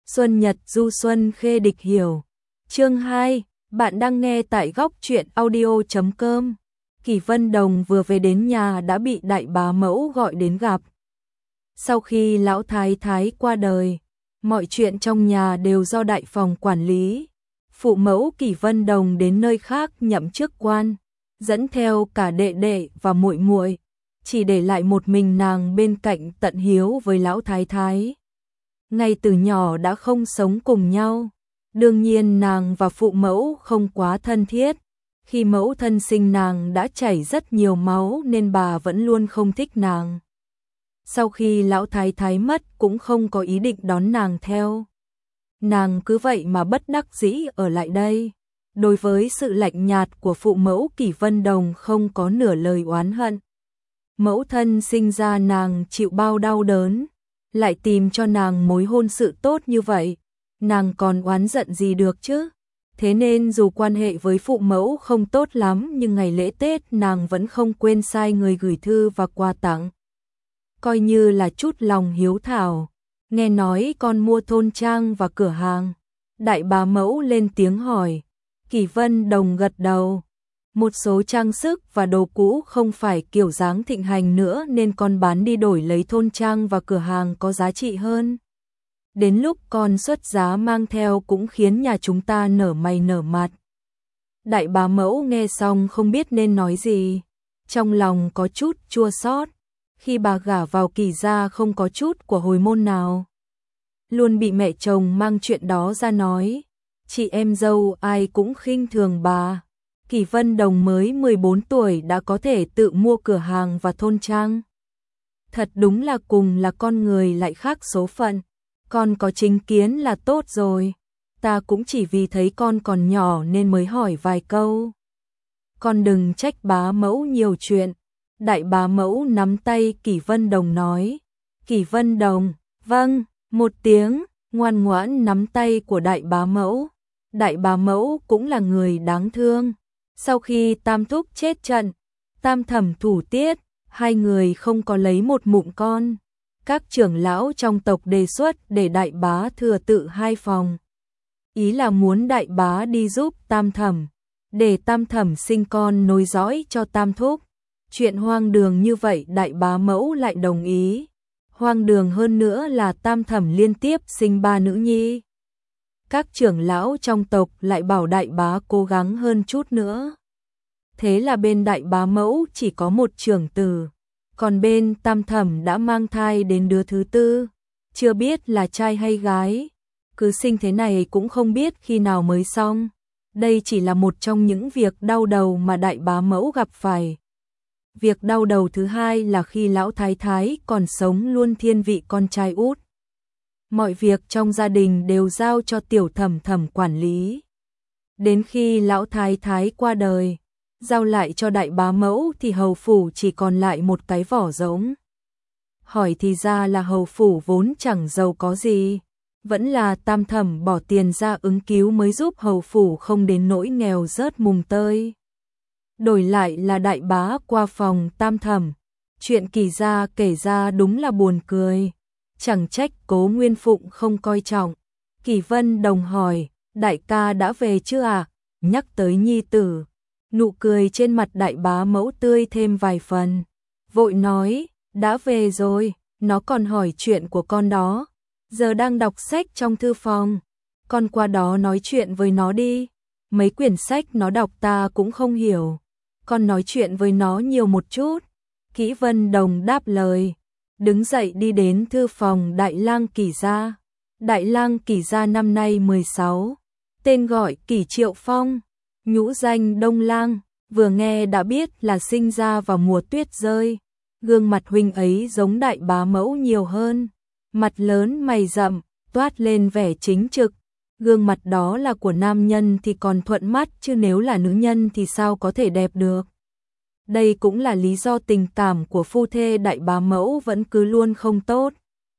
Xuân Nhật du xuân khê địch hiểu. Chương 2, bạn đang nghe tại góc truyện audio.com. Kỷ Vân Đồng vừa về đến nhà đã bị đại bá mẫu gọi đến gặp. Sau khi lão thái thái qua đời, mọi chuyện trong nhà đều do đại phòng quản lý. Phụ mẫu Kỷ Vân Đồng đến nơi khác nhậm chức quan, dẫn theo cả đệ đệ và muội muội, chỉ để lại một mình nàng bên cạnh tận hiếu với lão thái thái. Ngay từ nhỏ đã không sống cùng nhau, đương nhiên nàng và phụ mẫu không quá thân thiết. Khi mẫu thân sinh nàng đã chảy rất nhiều máu nên bà vẫn luôn không thích nàng. Sau khi lão thái thái mất cũng không có ý định đón nàng theo. Nàng cứ vậy mà bất đắc dĩ ở lại đây. Đối với sự lạnh nhạt của phụ mẫu Kỷ Vân Đồng không có nửa lời oán hận. Mẫu thân sinh ra nàng chịu bao đau đớn, lại tìm cho nàng mối hôn sự tốt như vậy, nàng còn oán giận gì được chứ? Thế nên dù quan hệ với phụ mẫu không tốt lắm nhưng ngày lễ Tết nàng vẫn không quên sai người gửi thư và quà tặng. Coi như là chút lòng hiếu thảo. Nghe nói con mua thôn trang và cửa hàng. Đại bá mẫu lên tiếng hỏi. Kỷ Vân Đồng gật đầu. Một số trang sức và đồ cũ không phải kiểu dáng thịnh hành nữa nên con bán đi đổi lấy thôn trang và cửa hàng có giá trị hơn. Đến lúc con xuất giá mang theo cũng khiến nhà chúng ta nở mày nở mặt. Đại bá mẫu nghe xong không biết nên nói gì. Trong lòng có chút chua xót. Khi bà gả vào Kỷ gia không có chút của hồi môn nào. Luôn bị mẹ chồng mang chuyện đó ra nói. Chị em dâu ai cũng khinh thường bà. Kỷ Vân Đồng mới 14 tuổi đã có thể tự mua cửa hàng và thôn trang. Thật đúng là cùng là con người lại khác số phận. Con có chính kiến là tốt rồi. Ta cũng chỉ vì thấy con còn nhỏ nên mới hỏi vài câu. Con đừng trách bá mẫu nhiều chuyện. Đại bá mẫu nắm tay Kỷ Vân Đồng nói. Kỷ Vân Đồng, vâng, một tiếng, ngoan ngoãn nắm tay của đại bá mẫu. Đại bá mẫu cũng là người đáng thương. Sau khi Tam Thúc chết trận, Tam Thẩm thủ tiết, hai người không có lấy một mụn con. Các trưởng lão trong tộc đề xuất để đại bá thừa tự hai phòng. Ý là muốn đại bá đi giúp Tam Thẩm, để Tam Thẩm sinh con nối dõi cho Tam Thúc. Chuyện hoang đường như vậy đại bá mẫu lại đồng ý. Hoang đường hơn nữa là Tam Thẩm liên tiếp sinh 3 nữ nhi. Các trưởng lão trong tộc lại bảo đại bá cố gắng hơn chút nữa. Thế là bên đại bá mẫu chỉ có một trưởng tử. Còn bên Tam Thẩm đã mang thai đến đứa thứ tư. Chưa biết là trai hay gái. Cứ sinh thế này cũng không biết khi nào mới xong. Đây chỉ là một trong những việc đau đầu mà đại bá mẫu gặp phải. Việc đau đầu thứ hai là khi lão thái thái còn sống luôn thiên vị con trai út. Mọi việc trong gia đình đều giao cho tiểu thẩm thẩm quản lý. Đến khi lão thái thái qua đời, giao lại cho đại bá mẫu thì hầu phủ chỉ còn lại một cái vỏ rỗng. Hỏi thì ra là hầu phủ vốn chẳng giàu có gì. Vẫn là Tam Thẩm bỏ tiền ra ứng cứu mới giúp hầu phủ không đến nỗi nghèo rớt mùng tơi. Đổi lại là đại bá qua phòng Tam Thẩm. Chuyện Kỷ gia kể ra đúng là buồn cười. Chẳng trách Cố Nguyên Phụng không coi trọng. Kỷ Vân Đồng hỏi, đại ca đã về chưa à? Nhắc tới nhi tử. Nụ cười trên mặt đại bá mẫu tươi thêm vài phần. Vội nói, đã về rồi, nó còn hỏi chuyện của con đó. Giờ đang đọc sách trong thư phòng. Con qua đó nói chuyện với nó đi. Mấy quyển sách nó đọc ta cũng không hiểu. Con nói chuyện với nó nhiều một chút. Kỷ Vân Đồng đáp lời. Đứng dậy đi đến thư phòng Đại lang Kỷ gia. Đại lang Kỷ gia năm nay 16. Tên gọi Kỷ Triệu Phong. Nhũ danh Đông Lang. Vừa nghe đã biết là sinh ra vào mùa tuyết rơi. Gương mặt huynh ấy giống đại bá mẫu nhiều hơn. Mặt lớn mày rậm, toát lên vẻ chính trực. Gương mặt đó là của nam nhân thì còn thuận mắt chứ nếu là nữ nhân thì sao có thể đẹp được. Đây cũng là lý do tình cảm của phu thê đại bá mẫu vẫn cứ luôn không tốt.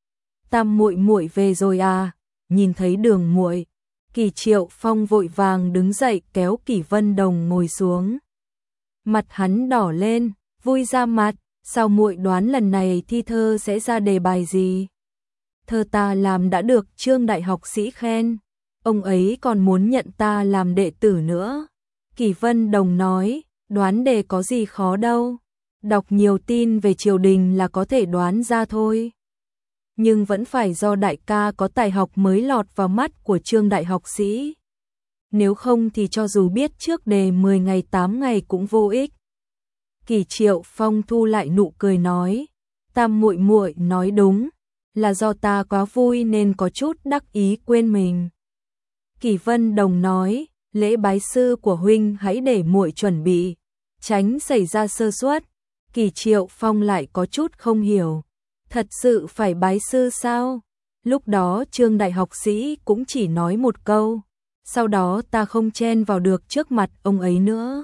Tam muội muội về rồi à? Nhìn thấy Đường muội, Kỷ Triệu Phong vội vàng đứng dậy kéo Kỷ Vân Đồng ngồi xuống. Mặt hắn đỏ lên, vui ra mặt, sao muội đoán lần này thi thơ sẽ ra đề bài gì? thơ ta làm đã được Trương đại học sĩ khen, ông ấy còn muốn nhận ta làm đệ tử nữa. Kỷ Vân Đồng nói, đoán đề có gì khó đâu, đọc nhiều tin về triều đình là có thể đoán ra thôi. Nhưng vẫn phải do đại ca có tài học mới lọt vào mắt của Trương đại học sĩ. Nếu không thì cho dù biết trước đề 10 ngày 8 ngày cũng vô ích. Kỷ Triệu Phong thu lại nụ cười nói, Tam muội muội nói đúng, là do ta quá vui nên có chút đắc ý quên mình. Kỷ Vân Đồng nói, lễ bái sư của huynh hãy để muội chuẩn bị, tránh xảy ra sơ suất. Kỷ Triệu Phong lại có chút không hiểu, thật sự phải bái sư sao? Lúc đó Trương đại học sĩ cũng chỉ nói một câu, sau đó ta không chen vào được trước mặt ông ấy nữa.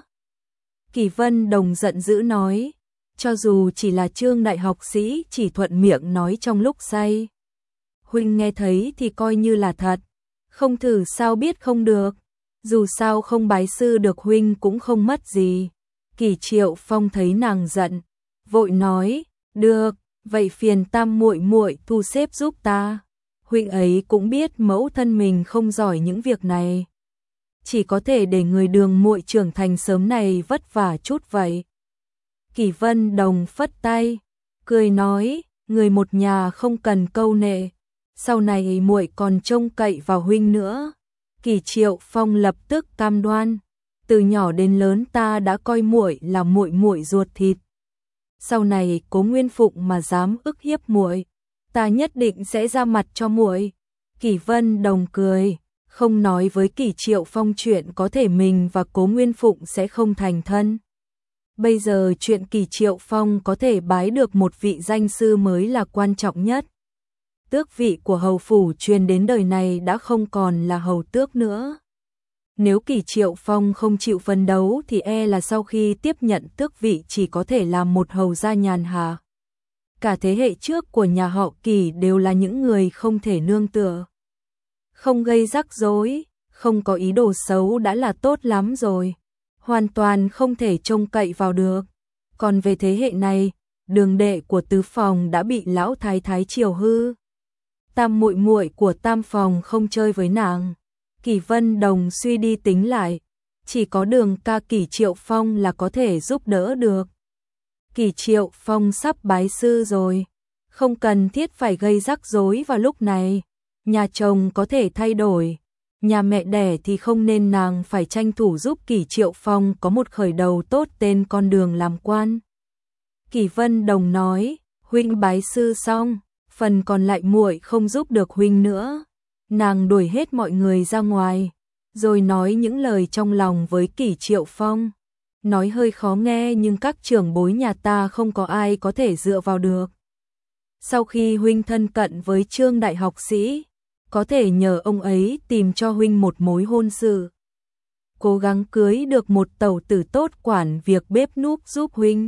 Kỷ Vân Đồng giận dữ nói, cho dù chỉ là Trương đại học sĩ chỉ thuận miệng nói trong lúc say. Huynh nghe thấy thì coi như là thật, không thử sao biết không được, dù sao không bái sư được huynh cũng không mất gì. Kỷ Triệu Phong thấy nàng giận, vội nói, được, vậy phiền Tam muội muội thu xếp giúp ta. Huynh ấy cũng biết mẫu thân mình không giỏi những việc này, chỉ có thể để người Đường muội trưởng thành sớm này vất vả chút vậy. Kỷ Vân Đồng phất tay, cười nói, người một nhà không cần câu nệ, sau này muội còn trông cậy vào huynh nữa. Kỷ Triệu Phong lập tức cam đoan, từ nhỏ đến lớn ta đã coi muội là muội muội ruột thịt. Sau này Cố Nguyên Phụng mà dám ức hiếp muội, ta nhất định sẽ ra mặt cho muội. Kỷ Vân Đồng cười, không nói với Kỷ Triệu Phong chuyện có thể mình và Cố Nguyên Phụng sẽ không thành thân. Bây giờ chuyện Kỷ Triệu Phong có thể bái được một vị danh sư mới là quan trọng nhất. Tước vị của hầu phủ truyền đến đời này đã không còn là hầu tước nữa. Nếu Kỷ Triệu Phong không chịu phấn đấu thì e là sau khi tiếp nhận tước vị chỉ có thể làm một hầu gia nhàn hạ. Cả thế hệ trước của nhà họ Kỷ đều là những người không thể nương tựa. Không gây rắc rối, không có ý đồ xấu đã là tốt lắm rồi. Hoàn toàn không thể trông cậy vào được. Còn về thế hệ này, đường đệ của tứ phòng đã bị lão thái thái chiều hư. Tam muội muội của tam phòng không chơi với nàng. Kỷ Vân Đồng suy đi tính lại, chỉ có Đường ca Kỷ Triệu Phong là có thể giúp đỡ được. Kỷ Triệu Phong sắp bái sư rồi, không cần thiết phải gây rắc rối vào lúc này. Nhà chồng có thể thay đổi, nhà mẹ đẻ thì không nên nàng phải tranh thủ giúp Kỷ Triệu Phong có một khởi đầu tốt tên con đường làm quan. Kỷ Vân Đồng nói, huynh bái sư xong, phần còn lại muội không giúp được huynh nữa. Nàng đuổi hết mọi người ra ngoài, rồi nói những lời trong lòng với Kỷ Triệu Phong. Nói hơi khó nghe nhưng các trưởng bối nhà ta không có ai có thể dựa vào được. Sau khi huynh thân cận với Trương đại học sĩ, có thể nhờ ông ấy tìm cho huynh một mối hôn sự. Cố gắng cưới được một tẩu tử tốt quản việc bếp núc giúp huynh.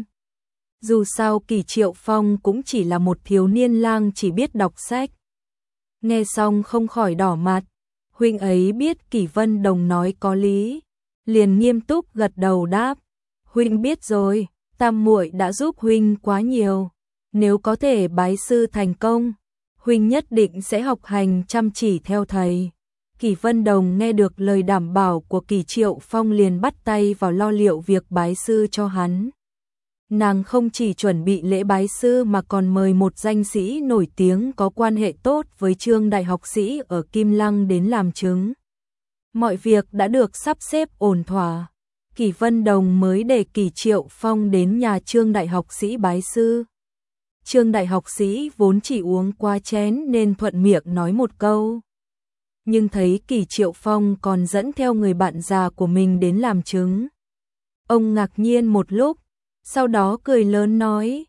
Dù sao Kỷ Triệu Phong cũng chỉ là một thiếu niên lang chỉ biết đọc sách. Nghe xong không khỏi đỏ mặt, huynh ấy biết Kỷ Vân Đồng nói có lý, liền nghiêm túc gật đầu đáp, huynh biết rồi, tam muội đã giúp huynh quá nhiều, nếu có thể bái sư thành công, huynh nhất định sẽ học hành chăm chỉ theo thầy. Kỷ Vân Đồng nghe được lời đảm bảo của Kỷ Triệu Phong liền bắt tay vào lo liệu việc bái sư cho hắn. Nàng không chỉ chuẩn bị lễ bái sư mà còn mời một danh sĩ nổi tiếng có quan hệ tốt với Trương đại học sĩ ở Kim Lăng đến làm chứng. Mọi việc đã được sắp xếp ổn thỏa. Kỷ Vân Đồng mới để Kỷ Triệu Phong đến nhà Trương đại học sĩ bái sư. Trương đại học sĩ vốn chỉ uống qua chén nên thuận miệng nói một câu. Nhưng thấy Kỷ Triệu Phong còn dẫn theo người bạn già của mình đến làm chứng. Ông ngạc nhiên một lúc, sau đó cười lớn nói,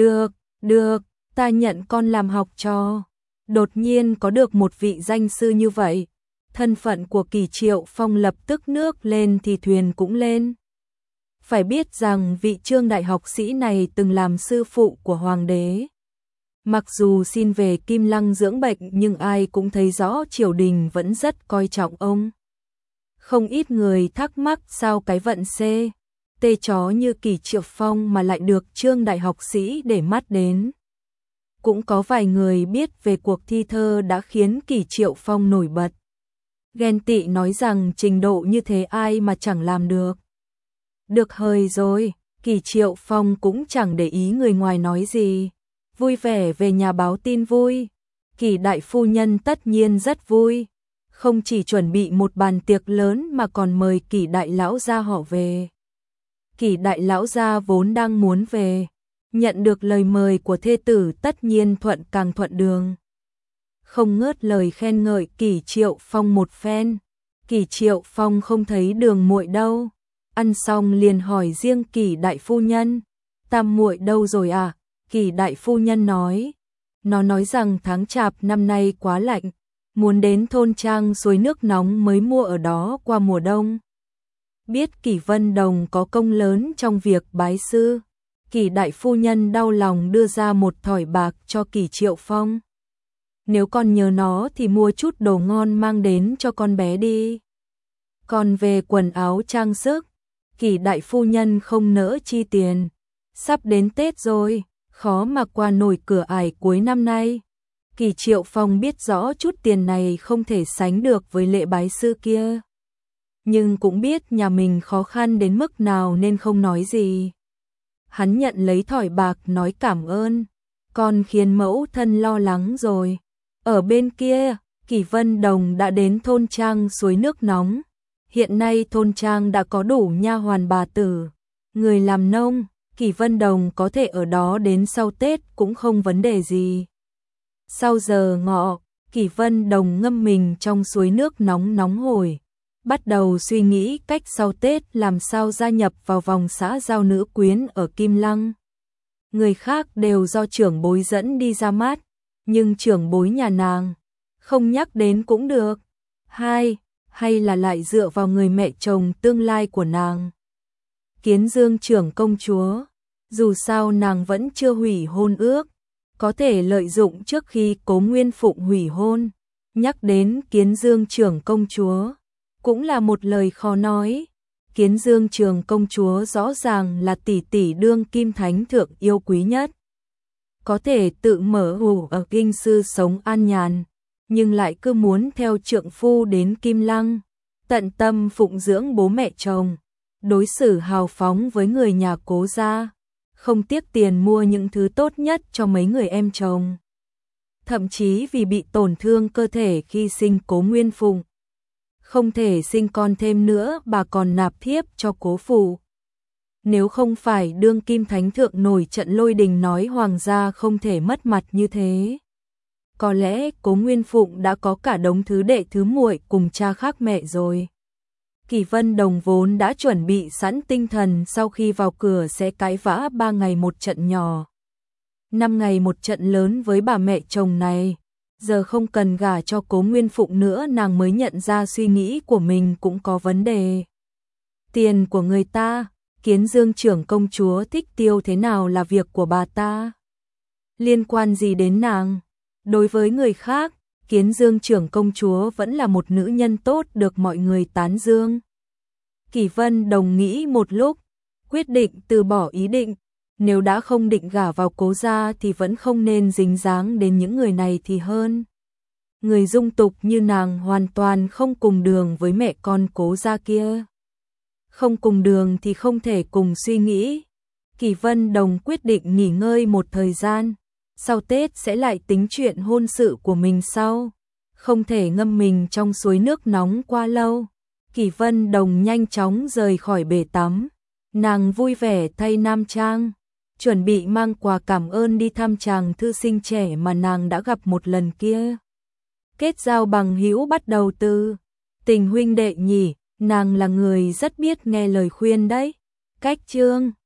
được, ta nhận con làm học trò. Đột nhiên có được một vị danh sư như vậy, thân phận của Kỷ Triệu Phong lập tức nước lên thì thuyền cũng lên. Phải biết rằng vị Trương đại học sĩ này từng làm sư phụ của hoàng đế. Mặc dù xin về Kim Lăng dưỡng bệnh nhưng ai cũng thấy rõ triều đình vẫn rất coi trọng ông. Không ít người thắc mắc sao cái vận tê chó như Kỷ Triệu Phong mà lại được Trương đại học sĩ để mắt đến. cũng có vài người biết về cuộc thi thơ đã khiến Kỷ Triệu Phong nổi bật. Ghen tị nói rằng trình độ như thế ai mà chẳng làm được. Được hời rồi, Kỷ Triệu Phong cũng chẳng để ý người ngoài nói gì. Vui vẻ về nhà báo tin vui. Kỷ đại phu nhân tất nhiên rất vui. Không chỉ chuẩn bị một bàn tiệc lớn mà còn mời Kỷ đại lão gia họ về. Kỷ đại lão gia vốn đang muốn về. Nhận được lời mời của thê tử tất nhiên thuận càng thuận đường. Không ngớt lời khen ngợi Kỷ Triệu Phong một phen. Kỷ Triệu Phong không thấy Đường muội đâu. Ăn xong liền hỏi riêng Kỷ đại phu nhân, Tam muội đâu rồi à? Kỷ đại phu nhân nói, nó nói rằng tháng Chạp năm nay quá lạnh, muốn đến thôn trang suối nước nóng mới mua ở đó qua mùa đông. Biết Kỷ Vân Đồng có công lớn trong việc bái sư, Kỷ đại phu nhân đau lòng đưa ra một thỏi bạc cho Kỷ Triệu Phong. Nếu con nhớ nó thì mua chút đồ ngon mang đến cho con bé đi. Còn về quần áo trang sức, Kỷ đại phu nhân không nỡ chi tiền. Sắp đến Tết rồi, khó mà qua nổi cửa ải cuối năm nay. Kỷ Triệu Phong biết rõ chút tiền này không thể sánh được với lễ bái sư kia. Nhưng cũng biết nhà mình khó khăn đến mức nào nên không nói gì. Hắn nhận lấy thỏi bạc nói cảm ơn. Con khiến mẫu thân lo lắng rồi. Ở bên kia, Kỷ Vân Đồng đã đến thôn trang suối nước nóng. Hiện nay thôn trang đã có đủ nha hoàn bà tử, người làm nông, Kỷ Vân Đồng có thể ở đó đến sau Tết cũng không vấn đề gì. Sau giờ ngọ, Kỷ Vân Đồng ngâm mình trong suối nước nóng nóng hổi, bắt đầu suy nghĩ cách sau Tết làm sao gia nhập vào vòng xã giao nữ quyến ở Kim Lăng. Người khác đều do trưởng bối dẫn đi ra mắt, nhưng trưởng bối nhà nàng không nhắc đến cũng được. Hay là lại dựa vào người mẹ chồng tương lai của nàng. Kiến Dương trưởng công chúa, dù sao nàng vẫn chưa hủy hôn ước, có thể lợi dụng trước khi Cố Nguyên Phụng hủy hôn. Nhắc đến Kiến Dương trưởng công chúa, cũng là một lời khó nói. Kiến Dương trưởng công chúa rõ ràng là tỷ tỷ đương kim thánh thượng yêu quý nhất. Có thể tự mở hủ ở kinh sư sống an nhàn, nhưng lại cứ muốn theo trượng phu đến Kim Lăng, tận tâm phụng dưỡng bố mẹ chồng, đối xử hào phóng với người nhà Cố gia, không tiếc tiền mua những thứ tốt nhất cho mấy người em chồng. Thậm chí vì bị tổn thương cơ thể khi sinh Cố Nguyên Phụng, không thể sinh con thêm nữa, bà còn nạp thiếp cho Cố phủ. Nếu không phải đương kim thánh thượng nổi trận lôi đình nói hoàng gia không thể mất mặt như thế, có lẽ Cố Nguyên Phụng đã có cả đống thứ đệ thứ muội cùng cha khác mẹ rồi. Kỷ Vân Đồng vốn đã chuẩn bị sẵn tinh thần sau khi vào cửa sẽ cãi vã 3 ngày một trận nhỏ, 5 ngày một trận lớn với bà mẹ chồng này. Giờ không cần gả cho Cố Nguyên Phụng nữa, nàng mới nhận ra suy nghĩ của mình cũng có vấn đề. Tiền của người ta, Kiến Dương trưởng công chúa thích tiêu thế nào là việc của bà ta, liên quan gì đến nàng? Đối với người khác, Kiến Dương trưởng công chúa vẫn là một nữ nhân tốt được mọi người tán dương. Kỷ Vân Đồng nghĩ một lúc, quyết định từ bỏ ý định. Nếu đã không định gả vào Cố gia thì vẫn không nên dính dáng đến những người này thì hơn. Người dung tục như nàng hoàn toàn không cùng đường với mẹ con Cố gia kia. Không cùng đường thì không thể cùng suy nghĩ. Kỷ Vân Đồng quyết định nghỉ ngơi một thời gian, sau Tết sẽ lại tính chuyện hôn sự của mình sau. Không thể ngâm mình trong suối nước nóng quá lâu. Kỷ Vân Đồng nhanh chóng rời khỏi bể tắm. Nàng vui vẻ thay nam trang, chuẩn bị mang quà cảm ơn đi thăm chàng thư sinh trẻ mà nàng đã gặp một lần kia. Kết giao bằng hữu bắt đầu từ tình huynh đệ nhỉ, nàng là người rất biết nghe lời khuyên đấy. Cách chương